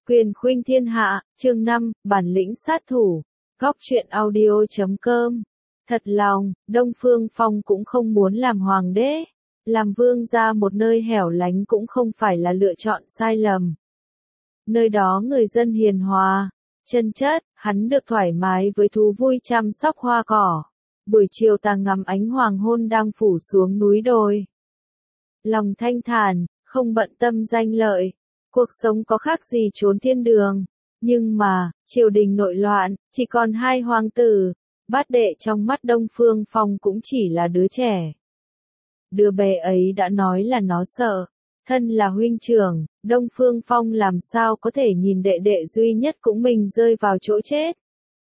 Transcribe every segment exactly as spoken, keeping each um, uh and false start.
Quyền khuynh thiên hạ, chương năm, bản lĩnh sát thủ. Góc truyện audio chấm com. Thật lòng, Đông Phương Phong cũng không muốn làm hoàng đế. Làm vương gia một nơi hẻo lánh cũng không phải là lựa chọn sai lầm. Nơi đó người dân hiền hòa, chân chất, hắn được thoải mái với thú vui chăm sóc hoa cỏ. Buổi chiều ta ngắm ánh hoàng hôn đang phủ xuống núi đồi. Lòng thanh thản, không bận tâm danh lợi. Cuộc sống có khác gì trốn thiên đường. Nhưng mà, triều đình nội loạn, chỉ còn hai hoàng tử. Bát đệ trong mắt Đông Phương Phong cũng chỉ là đứa trẻ. Đứa bé ấy đã nói là nó sợ. Thân là huynh trưởng, Đông Phương Phong làm sao có thể nhìn đệ đệ duy nhất cũng mình rơi vào chỗ chết.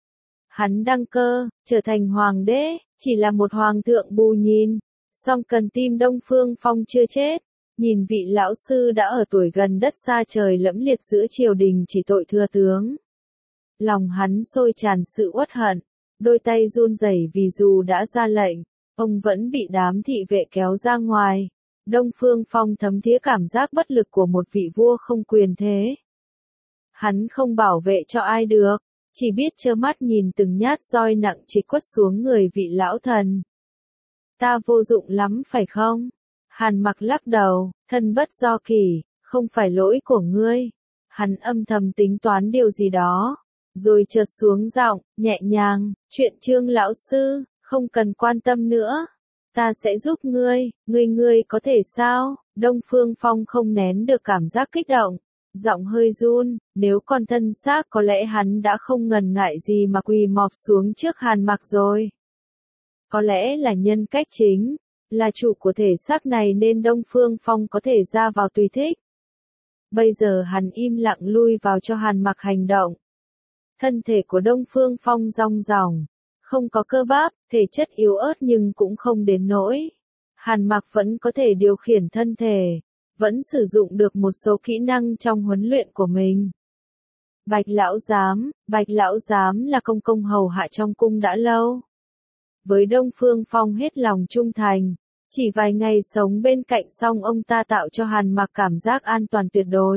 Hắn đăng cơ, trở thành hoàng đế, chỉ là một hoàng thượng bù nhìn. Song cần tim Đông Phương Phong chưa chết. Nhìn vị lão sư đã ở tuổi gần đất xa trời lẫm liệt giữa triều đình chỉ tội thừa tướng. Lòng hắn sôi tràn sự uất hận, đôi tay run rẩy vì dù đã ra lệnh, ông vẫn bị đám thị vệ kéo ra ngoài. Đông Phương Phong thấm thía cảm giác bất lực của một vị vua không quyền thế. Hắn không bảo vệ cho ai được, chỉ biết trơ mắt nhìn từng nhát roi nặng chỉ quất xuống người vị lão thần. Ta vô dụng lắm phải không? Hàn Mặc lắc đầu, thân bất do kỳ, không phải lỗi của ngươi. Hắn âm thầm tính toán điều gì đó, rồi chợt xuống giọng, nhẹ nhàng, chuyện Trương lão sư, không cần quan tâm nữa. Ta sẽ giúp ngươi, ngươi ngươi có thể sao? Đông Phương Phong không nén được cảm giác kích động, giọng hơi run, nếu còn thân xác có lẽ hắn đã không ngần ngại gì mà quỳ mọp xuống trước Hàn Mặc rồi. Có lẽ là nhân cách chính, là chủ của thể xác này nên Đông Phương Phong có thể ra vào tùy thích. Bây giờ hắn im lặng lui vào cho Hàn Mặc hành động. Thân thể của Đông Phương Phong rong ròng, không có cơ bắp, thể chất yếu ớt nhưng cũng không đến nỗi. Hàn Mặc vẫn có thể điều khiển thân thể, vẫn sử dụng được một số kỹ năng trong huấn luyện của mình. Bạch lão giám, Bạch lão giám là công công hầu hạ trong cung đã lâu. Với Đông Phương Phong hết lòng trung thành, chỉ vài ngày sống bên cạnh xong ông ta tạo cho Hàn Mặc cảm giác an toàn tuyệt đối.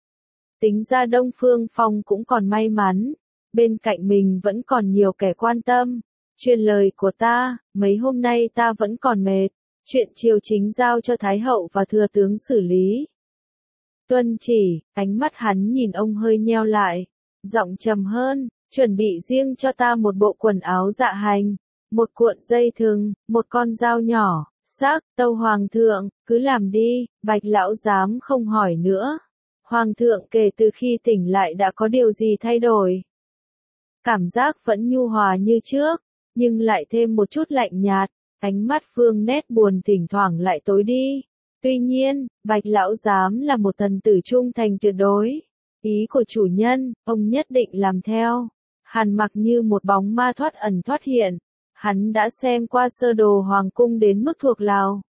Tính ra Đông Phương Phong cũng còn may mắn, bên cạnh mình vẫn còn nhiều kẻ quan tâm. Truyền lời của ta, mấy hôm nay ta vẫn còn mệt, chuyện triều chính giao cho Thái hậu và thừa tướng xử lý. Tuân chỉ, ánh mắt hắn nhìn ông hơi nheo lại, giọng trầm hơn, chuẩn bị riêng cho ta một bộ quần áo dạ hành, một cuộn dây thừng, một con dao nhỏ. Xác, tâu hoàng thượng, cứ làm đi. Bạch lão giám không hỏi nữa. Hoàng thượng kể từ khi tỉnh lại đã có điều gì thay đổi? Cảm giác vẫn nhu hòa như trước, nhưng lại thêm một chút lạnh nhạt, ánh mắt Phương nét buồn thỉnh thoảng lại tối đi. Tuy nhiên, Bạch lão giám là một thần tử trung thành tuyệt đối. Ý của chủ nhân, ông nhất định làm theo. Hàn Mặc như một bóng ma thoát ẩn thoát hiện. Hắn đã xem qua sơ đồ hoàng cung đến mức thuộc lòng.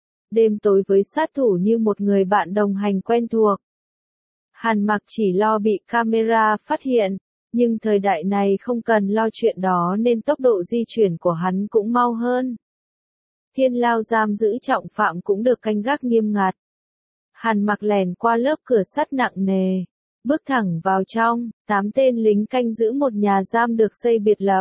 Đêm tối với sát thủ như một người bạn đồng hành quen thuộc. Hàn Mặc chỉ lo bị camera phát hiện, nhưng thời đại này không cần lo chuyện đó nên tốc độ di chuyển của hắn cũng mau hơn. Thiên lao giam giữ trọng phạm cũng được canh gác nghiêm ngặt. Hàn Mặc lèn qua lớp cửa sắt nặng nề, bước thẳng vào trong, tám tên lính canh giữ một nhà giam được xây biệt lập.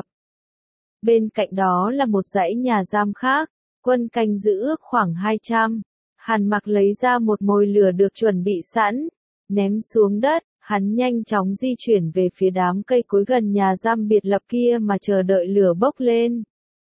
Bên cạnh đó là một dãy nhà giam khác, quân canh giữ ước khoảng hai trăm. Hàn Mặc lấy ra một mồi lửa được chuẩn bị sẵn, ném xuống đất, hắn nhanh chóng di chuyển về phía đám cây cối gần nhà giam biệt lập kia mà chờ đợi lửa bốc lên.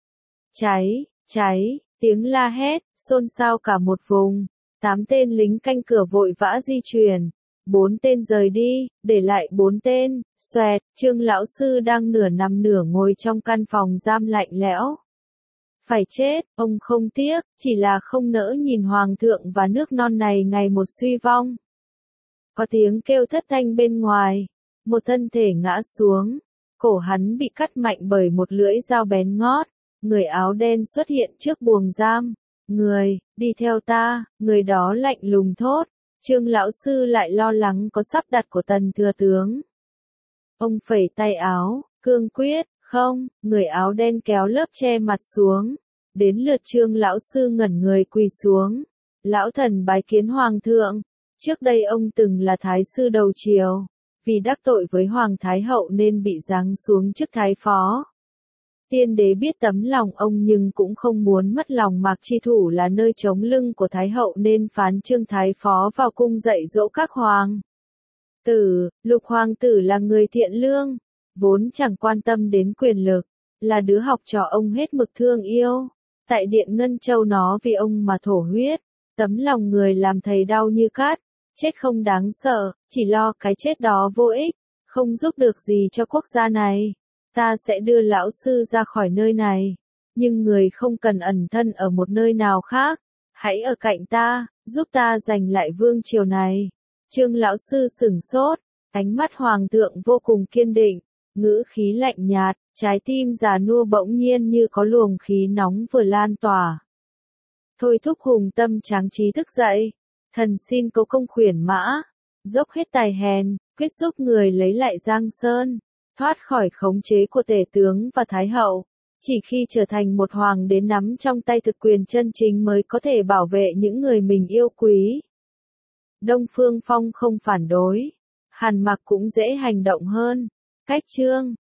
Cháy, cháy, tiếng la hét, xôn xao cả một vùng. Tám tên lính canh cửa vội vã di chuyển. Bốn tên rời đi, để lại bốn tên. Xoẹt, Trương lão sư đang nửa nằm nửa ngồi trong căn phòng giam lạnh lẽo. Phải chết, ông không tiếc, chỉ là không nỡ nhìn hoàng thượng và nước non này ngày một suy vong. Có tiếng kêu thất thanh bên ngoài, một thân thể ngã xuống, cổ hắn bị cắt mạnh bởi một lưỡi dao bén ngót. Người áo đen xuất hiện trước buồng giam. Người, đi theo ta, người đó lạnh lùng thốt. Trương lão sư lại lo lắng có sắp đặt của tần thừa tướng. Ông phẩy tay áo, cương quyết, không, người áo đen kéo lớp che mặt xuống. Đến lượt Trương lão sư ngẩn người quỳ xuống. Lão thần bái kiến hoàng thượng. Trước đây ông từng là thái sư đầu triều. vì đắc tội với Hoàng Thái Hậu nên bị giáng xuống chức Thái Phó. Tiên đế biết tấm lòng ông nhưng cũng không muốn mất lòng Mạc Chi Thủ là nơi chống lưng của Thái Hậu nên phán Trương Thái Phó vào cung dạy dỗ các hoàng tử. Lục hoàng tử là người thiện lương, vốn chẳng quan tâm đến quyền lực, là đứa học trò ông hết mực thương yêu. Tại Điện Ngân Châu nó vì ông mà thổ huyết, tấm lòng người làm thầy đau như cát, chết không đáng sợ, chỉ lo cái chết đó vô ích, không giúp được gì cho quốc gia này. Ta sẽ đưa lão sư ra khỏi nơi này, nhưng người không cần ẩn thân ở một nơi nào khác, hãy ở cạnh ta, giúp ta giành lại vương triều này. Trương lão sư sửng sốt, ánh mắt hoàng thượng vô cùng kiên định, ngữ khí lạnh nhạt, trái tim già nua bỗng nhiên như có luồng khí nóng vừa lan tỏa. Thôi thúc hùng tâm tráng trí thức dậy, thần xin có công khuyển mã, dốc hết tài hèn, quyết giúp người lấy lại Giang Sơn, thoát khỏi khống chế của tể tướng và Thái Hậu. Chỉ khi trở thành một hoàng đế nắm trong tay thực quyền chân chính mới có thể bảo vệ những người mình yêu quý. Đông Phương Phong không phản đối, Hàn Mặc cũng dễ hành động hơn. Cách chương